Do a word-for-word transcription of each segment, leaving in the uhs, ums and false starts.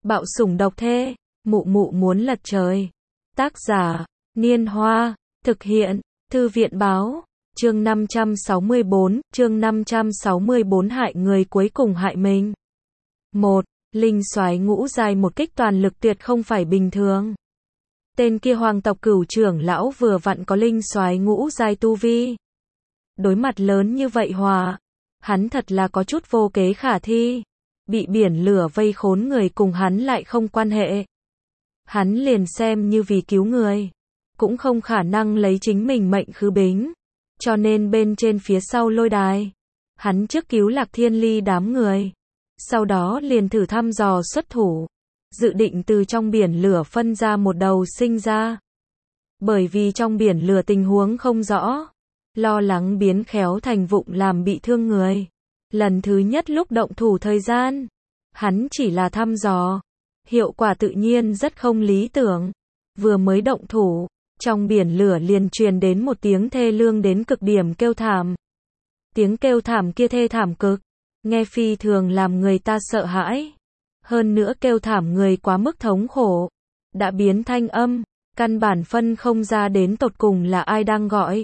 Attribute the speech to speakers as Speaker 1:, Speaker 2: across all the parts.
Speaker 1: Bạo sủng độc thê, mụ mụ muốn lật trời. Tác giả, Niên Hoa, thực hiện, Thư viện báo, chương năm trăm sáu mươi bốn, chương năm trăm sáu mươi bốn hại người cuối cùng hại mình. một. Linh soái ngũ giai một kích toàn lực tuyệt không phải bình thường. Tên kia hoàng tộc cửu trưởng lão vừa vặn có linh soái ngũ giai tu vi. Đối mặt lớn như vậy hòa, hắn thật là có chút vô kế khả thi. Bị biển lửa vây khốn người cùng hắn lại không quan hệ. Hắn liền xem như vì cứu người, cũng không khả năng lấy chính mình mệnh khứ bính. Cho nên bên trên phía sau lôi đài, hắn trước cứu Lạc Thiên Ly đám người. Sau đó liền thử thăm dò xuất thủ, dự định từ trong biển lửa phân ra một đầu sinh ra. Bởi vì trong biển lửa tình huống không rõ, lo lắng biến khéo thành vụng làm bị thương người. Lần thứ nhất lúc động thủ thời gian, hắn chỉ là thăm dò, hiệu quả tự nhiên rất không lý tưởng. Vừa mới động thủ, trong biển lửa liền truyền đến một tiếng thê lương đến cực điểm kêu thảm. Tiếng kêu thảm kia thê thảm cực, nghe phi thường làm người ta sợ hãi. Hơn nữa kêu thảm người quá mức thống khổ, đã biến thanh âm, căn bản phân không ra đến tột cùng là ai đang gọi.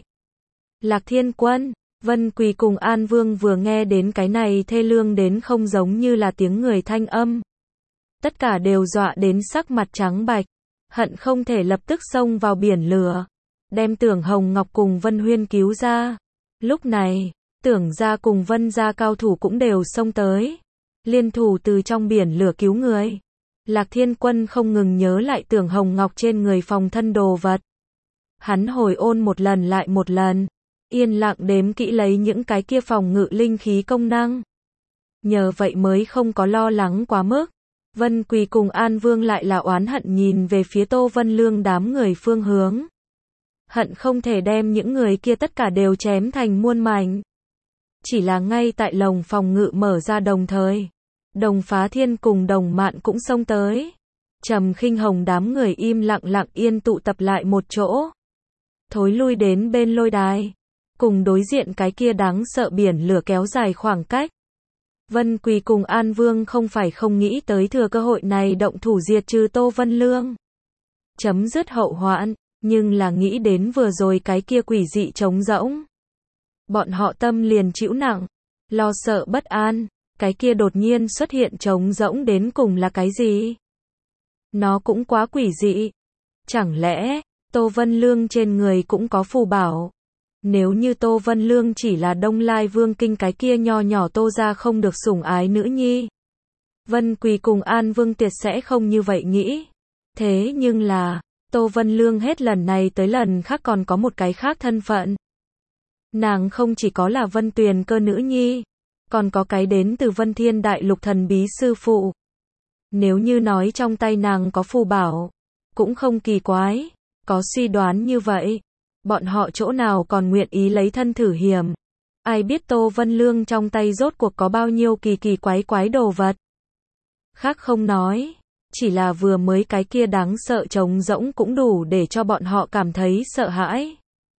Speaker 1: Lạc Thiên Quân, Vân Quỳ cùng An Vương vừa nghe đến cái này thê lương đến không giống như là tiếng người thanh âm. Tất cả đều dọa đến sắc mặt trắng bạch, hận không thể lập tức xông vào biển lửa, đem Tưởng Hồng Ngọc cùng Vân Huyên cứu ra. Lúc này, Tưởng gia cùng Vân gia cao thủ cũng đều xông tới, liên thủ từ trong biển lửa cứu người. Lạc Thiên Quân không ngừng nhớ lại Tưởng Hồng Ngọc trên người phòng thân đồ vật. Hắn hồi ôn một lần lại một lần, yên lặng đếm kỹ lấy những cái kia phòng ngự linh khí công năng. Nhờ vậy mới không có lo lắng quá mức. Vân Quỳ cùng An Vương lại là oán hận nhìn về phía Tô Vân Lương đám người phương hướng. Hận không thể đem những người kia tất cả đều chém thành muôn mảnh. Chỉ là ngay tại lồng phòng ngự mở ra đồng thời, Đồng Phá Thiên cùng Đồng Mạn cũng xông tới. Trầm Khinh Hồng đám người im lặng lặng yên tụ tập lại một chỗ, thối lui đến bên lôi đài, cùng đối diện cái kia đáng sợ biển lửa kéo dài khoảng cách. Vân Quỳ cùng An Vương không phải không nghĩ tới thừa cơ hội này động thủ diệt trừ Tô Vân Lương, chấm dứt hậu hoạn, nhưng là nghĩ đến vừa rồi cái kia quỷ dị trống rỗng, bọn họ tâm liền chịu nặng, lo sợ bất an. Cái kia đột nhiên xuất hiện trống rỗng đến cùng là cái gì? Nó cũng quá quỷ dị. Chẳng lẽ Tô Vân Lương trên người cũng có phù bảo? Nếu như Tô Vân Lương chỉ là Đông Lai Vương Kinh cái kia nho nhỏ Tô gia không được sủng ái nữ nhi, Vân Quỳ cùng An Vương tuyệt sẽ không như vậy nghĩ. Thế nhưng là, Tô Vân Lương hết lần này tới lần khác còn có một cái khác thân phận. Nàng không chỉ có là Vân Tuyền Cơ nữ nhi, còn có cái đến từ Vân Thiên Đại Lục thần bí sư phụ. Nếu như nói trong tay nàng có phù bảo, cũng không kỳ quái. Có suy đoán như vậy, bọn họ chỗ nào còn nguyện ý lấy thân thử hiểm. Ai biết Tô Vân Lương trong tay rốt cuộc có bao nhiêu kỳ kỳ quái quái đồ vật. Khác không nói, chỉ là vừa mới cái kia đáng sợ trống rỗng cũng đủ để cho bọn họ cảm thấy sợ hãi.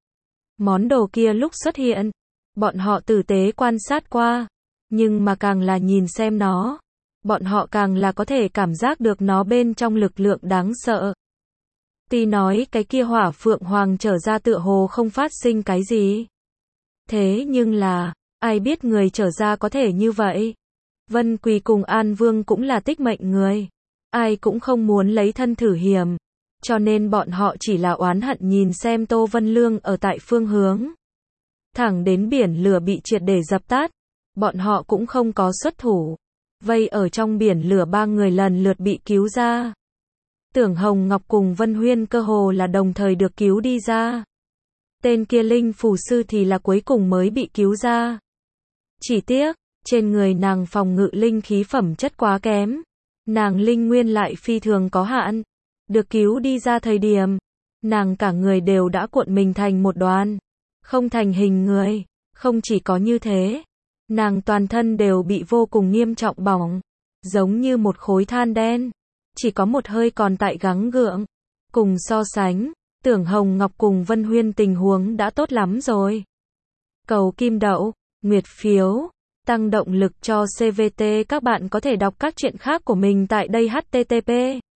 Speaker 1: Món đồ kia lúc xuất hiện, bọn họ tử tế quan sát qua, nhưng mà càng là nhìn xem nó, bọn họ càng là có thể cảm giác được nó bên trong lực lượng đáng sợ. Tuy nói cái kia Hỏa Phượng Hoàng trở ra tựa hồ không phát sinh cái gì, thế nhưng là, ai biết người trở ra có thể như vậy. Vân Quỳ cùng An Vương cũng là tích mệnh người, ai cũng không muốn lấy thân thử hiểm, cho nên bọn họ chỉ là oán hận nhìn xem Tô Vân Lương ở tại phương hướng. Thẳng đến biển lửa bị triệt để dập tắt, bọn họ cũng không có xuất thủ. Vây ở trong biển lửa ba người lần lượt bị cứu ra. Tưởng Hồng Ngọc cùng Vân Huyên cơ hồ là đồng thời được cứu đi ra. Tên kia linh phù sư thì là cuối cùng mới bị cứu ra. Chỉ tiếc, trên người nàng phòng ngự linh khí phẩm chất quá kém. Nàng linh nguyên lại phi thường có hạn. Được cứu đi ra thời điểm, nàng cả người đều đã cuộn mình thành một đoàn, không thành hình người. Không chỉ có như thế, nàng toàn thân đều bị vô cùng nghiêm trọng bỏng, giống như một khối than đen, chỉ có một hơi còn tại gắng gượng. Cùng so sánh, Tưởng Hồng Ngọc cùng Vân Huyên tình huống đã tốt lắm rồi. Cầu kim đậu, nguyệt phiếu, tăng động lực cho xê vê tê. Các bạn có thể đọc các chuyện khác của mình tại đây h t t p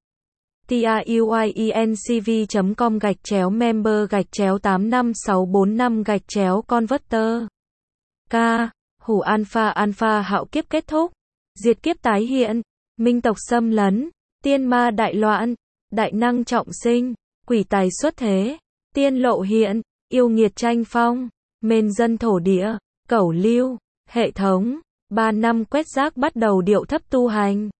Speaker 1: truyencv chấm com gạch chéo member gạch chéo tám năm sáu bốn năm gạch chéo converter. K. Hủ alpha alpha hạo kiếp kết thúc. Diệt kiếp tái hiện. Minh tộc xâm lấn. Tiên ma đại loạn. Đại năng trọng sinh. Quỷ tài xuất thế. Tiên lộ hiện. Yêu nghiệt tranh phong. Mền dân thổ địa. Cẩu lưu. Hệ thống. Ba năm quét rác bắt đầu điệu thấp tu hành.